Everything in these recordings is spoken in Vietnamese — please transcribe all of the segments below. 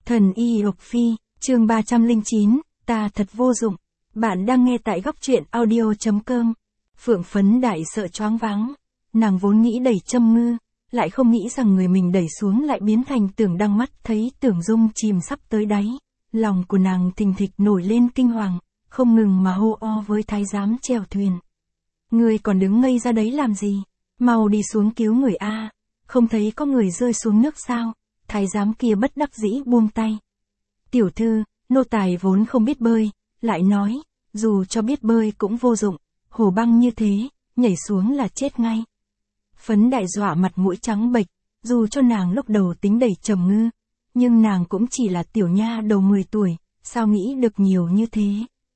Thần y Lộc Phi, chương 309, ta thật vô dụng. Bạn đang nghe tại góc truyện audio.com. Phượng Phấn Đại sợ choáng váng. Nàng vốn nghĩ đẩy Trầm Ngư, lại không nghĩ rằng người mình đẩy xuống lại biến thành Tưởng Đăng. Mắt thấy Tưởng Dung chìm sắp tới đáy, lòng của nàng thình thịch nổi lên kinh hoàng, không ngừng mà hô o với thái giám chèo thuyền. Ngươi còn đứng ngây ra đấy làm gì? Mau đi xuống cứu người a, không thấy có người rơi xuống nước sao? Thái giám kia bất đắc dĩ buông tay. Tiểu thư, nô tài vốn không biết bơi, lại nói, dù cho biết bơi cũng vô dụng, hồ băng như thế, nhảy xuống là chết ngay. Phấn Đại dọa mặt mũi trắng bệch, dù cho nàng lúc đầu tính đẩy Trầm Ngư, nhưng nàng cũng chỉ là tiểu nha đầu 10 tuổi, sao nghĩ được nhiều như thế.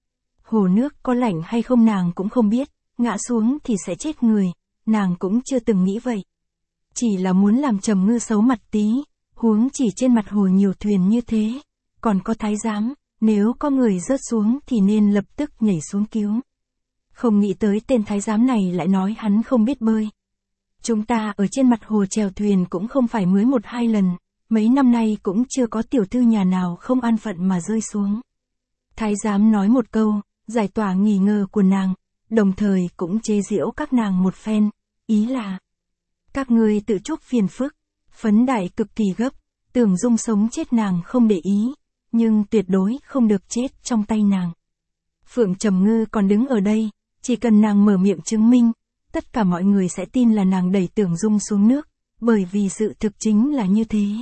Hồ nước có lạnh hay không nàng cũng không biết, ngã xuống thì sẽ chết người, nàng cũng chưa từng nghĩ vậy. Chỉ là muốn làm Trầm Ngư xấu mặt tí, huống chỉ trên mặt hồ nhiều thuyền như thế, còn có thái giám, nếu có người rớt xuống thì nên lập tức nhảy xuống cứu. Không nghĩ tới tên thái giám này lại nói hắn không biết bơi. Chúng ta ở trên mặt hồ chèo thuyền cũng không phải mới 1-2 lần, mấy năm nay cũng chưa có tiểu thư nhà nào không an phận mà rơi xuống. Thái giám nói một câu, giải tỏa nghi ngờ của nàng, đồng thời cũng chế giễu các nàng một phen, ý là các ngươi tự chuốc phiền phức. Phấn Đại cực kỳ gấp, Tưởng Dung sống chết nàng không để ý, nhưng tuyệt đối không được chết trong tay nàng. Phượng Trầm Ngư còn đứng ở đây, chỉ cần nàng mở miệng chứng minh, tất cả mọi người sẽ tin là nàng đẩy Tưởng Dung xuống nước, bởi vì sự thực chính là như thế.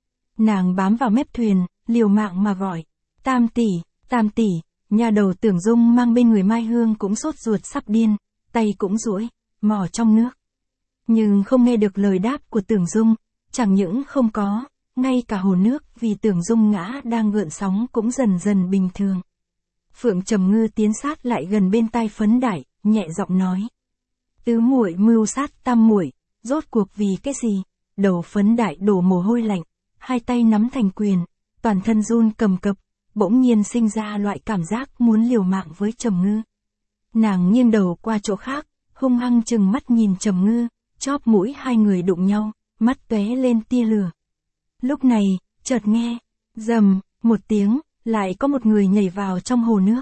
Nàng bám vào mép thuyền, liều mạng mà gọi, Tam tỷ, nhà đầu Tưởng Dung mang bên người Mai Hương cũng sốt ruột sắp điên, tay cũng duỗi, mò trong nước. Nhưng không nghe được lời đáp của Tưởng Dung, chẳng những không có, ngay cả hồ nước vì Tưởng Dung ngã đang gợn sóng cũng dần dần bình thường. Phượng Trầm Ngư tiến sát lại gần bên tai Phấn Đại, nhẹ giọng nói. Tứ muội mưu sát tam muội, rốt cuộc vì cái gì? Đầu Phấn Đại đổ mồ hôi lạnh, hai tay nắm thành quyền, toàn thân run cầm cập, bỗng nhiên sinh ra loại cảm giác muốn liều mạng với Trầm Ngư. Nàng nghiêng đầu qua chỗ khác, hung hăng chừng mắt nhìn Trầm Ngư, chóp mũi hai người đụng nhau, mắt tóe lên tia lửa. Lúc này, chợt nghe, rầm, một tiếng, lại có một người nhảy vào trong hồ nước.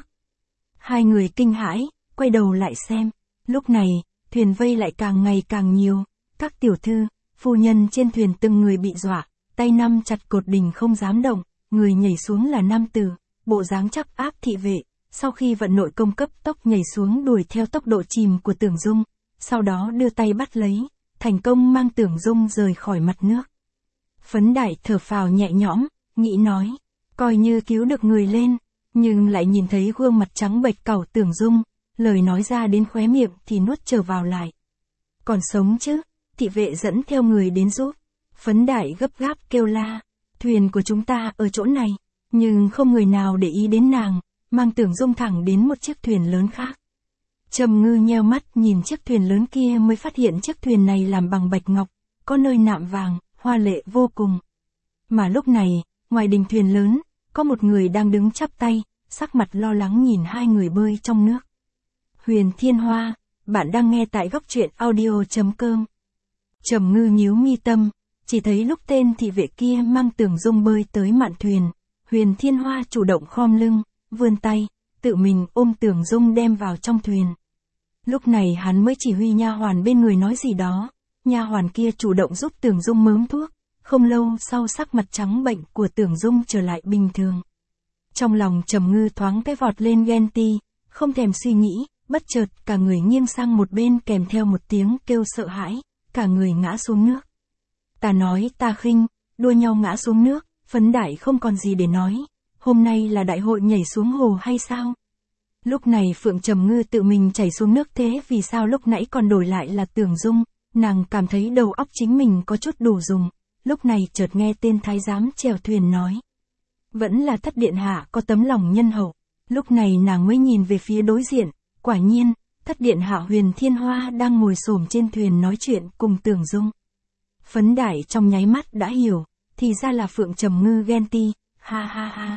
Hai người kinh hãi, quay đầu lại xem. Lúc này, thuyền vây lại càng ngày càng nhiều. Các tiểu thư, phu nhân trên thuyền từng người bị dọa, tay nắm chặt cột đình không dám động. Người nhảy xuống là nam tử, bộ dáng chắc áp thị vệ. Sau khi vận nội công cấp tốc nhảy xuống đuổi theo tốc độ chìm của Tưởng Dung, sau đó đưa tay bắt lấy, thành công mang Tưởng Dung rời khỏi mặt nước. Phấn Đại thở phào nhẹ nhõm, nghĩ nói, coi như cứu được người lên, nhưng lại nhìn thấy gương mặt trắng bệch cẩu Tưởng Dung, lời nói ra đến khóe miệng thì nuốt trở vào lại. Còn sống chứ? Thị vệ dẫn theo người đến giúp. Phấn Đại gấp gáp kêu la, thuyền của chúng ta ở chỗ này, nhưng không người nào để ý đến nàng, mang Tưởng Dung thẳng đến một chiếc thuyền lớn khác. Trầm Ngư nheo mắt nhìn chiếc thuyền lớn kia mới phát hiện chiếc thuyền này làm bằng bạch ngọc, có nơi nạm vàng, hoa lệ vô cùng. Mà lúc này, ngoài đình thuyền lớn, có một người đang đứng chắp tay, sắc mặt lo lắng nhìn hai người bơi trong nước. Huyền Thiên Hoa, bạn đang nghe tại góc truyện audio.com. Trầm Ngư nhíu mi tâm, chỉ thấy lúc tên thị vệ kia mang Tưởng Dung bơi tới mạn thuyền, Huyền Thiên Hoa chủ động khom lưng, vươn tay, tự mình ôm Tưởng Dung đem vào trong thuyền. Lúc này hắn mới chỉ huy nha hoàn bên người nói gì đó, nha hoàn kia chủ động giúp Tưởng Dung mớm thuốc, không lâu sau sắc mặt trắng bệnh của Tưởng Dung trở lại bình thường. Trong lòng Trầm Ngư thoáng cái vọt lên ghen ti, không thèm suy nghĩ, bất chợt cả người nghiêng sang một bên kèm theo một tiếng kêu sợ hãi, cả người ngã xuống nước. Ta nói ta khinh, đua nhau ngã xuống nước, Phấn Đại không còn gì để nói, hôm nay là đại hội nhảy xuống hồ hay sao? Lúc này Phượng Trầm Ngư tự mình chảy xuống nước, thế vì sao lúc nãy còn đổi lại là Tưởng Dung, nàng cảm thấy đầu óc chính mình có chút đủ dùng, lúc này chợt nghe tên thái giám chèo thuyền nói. Vẫn là Thất điện hạ có tấm lòng nhân hậu, lúc này nàng mới nhìn về phía đối diện, quả nhiên, Thất điện hạ Huyền Thiên Hoa đang ngồi xổm trên thuyền nói chuyện cùng Tưởng Dung. Phấn Đại trong nháy mắt đã hiểu, thì ra là Phượng Trầm Ngư ghen ti, ha ha ha.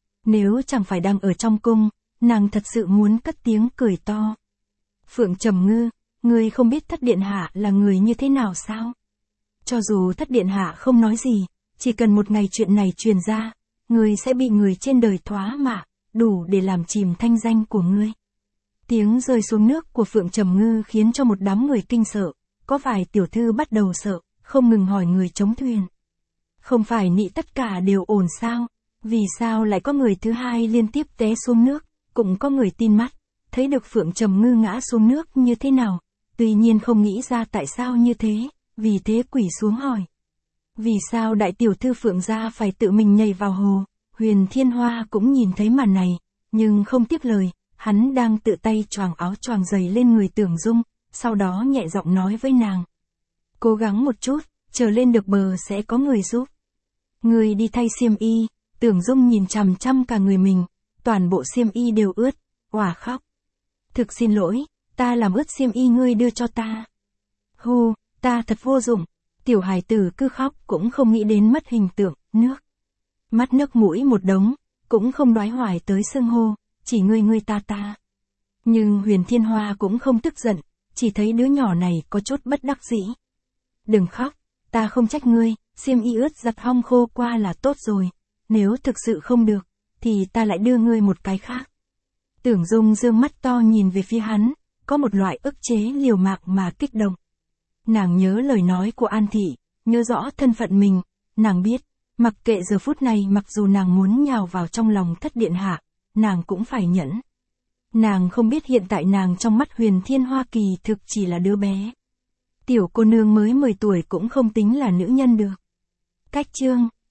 Nếu chẳng phải đang ở trong cung, nàng thật sự muốn cất tiếng cười to. Phượng Trầm Ngư, ngươi không biết Thất điện hạ là người như thế nào sao? Cho dù Thất điện hạ không nói gì, chỉ cần một ngày chuyện này truyền ra, ngươi sẽ bị người trên đời thoá mạ, đủ để làm chìm thanh danh của ngươi. Tiếng rơi xuống nước của Phượng Trầm Ngư khiến cho một đám người kinh sợ, có vài tiểu thư bắt đầu sợ, không ngừng hỏi người chống thuyền. Không phải nị tất cả đều ổn sao? Vì sao lại có người thứ hai liên tiếp té xuống nước? Cũng có người tin mắt, thấy được Phượng Trầm Ngư ngã xuống nước như thế nào, tuy nhiên không nghĩ ra tại sao như thế, vì thế quỳ xuống hỏi. Vì sao đại tiểu thư Phượng gia phải tự mình nhảy vào hồ? Huyền Thiên Hoa cũng nhìn thấy màn này, nhưng không tiếp lời, hắn đang tự tay choàng áo choàng giày lên người Tưởng Dung, sau đó nhẹ giọng nói với nàng. Cố gắng một chút, chờ lên được bờ sẽ có người giúp. Người đi thay xiêm y. Tưởng Dung nhìn chằm chằm cả người mình, toàn bộ xiêm y đều ướt, òa khóc. Thực xin lỗi, ta làm ướt xiêm y ngươi đưa cho ta. Hù, ta thật vô dụng. Tiểu hài tử cứ khóc cũng không nghĩ đến mất hình tượng, nước. Mắt nước mũi một đống, cũng không đoái hoài tới xưng hô, chỉ ngươi ta. Nhưng Huyền Thiên Hoa cũng không tức giận, chỉ thấy đứa nhỏ này có chút bất đắc dĩ. Đừng khóc, ta không trách ngươi, xiêm y ướt giặt hong khô qua là tốt rồi. Nếu thực sự không được, thì ta lại đưa ngươi một cái khác. Tưởng Dung dương mắt to nhìn về phía hắn, có một loại ức chế liều mạng mà kích động. Nàng nhớ lời nói của An Thị, nhớ rõ thân phận mình, nàng biết, mặc kệ giờ phút này mặc dù nàng muốn nhào vào trong lòng thất điện hạ, nàng cũng phải nhẫn. Nàng không biết hiện tại nàng trong mắt Huyền Thiên Hoa kỳ thực chỉ là đứa bé. Tiểu cô nương mới 10 tuổi cũng không tính là nữ nhân được. Cách chương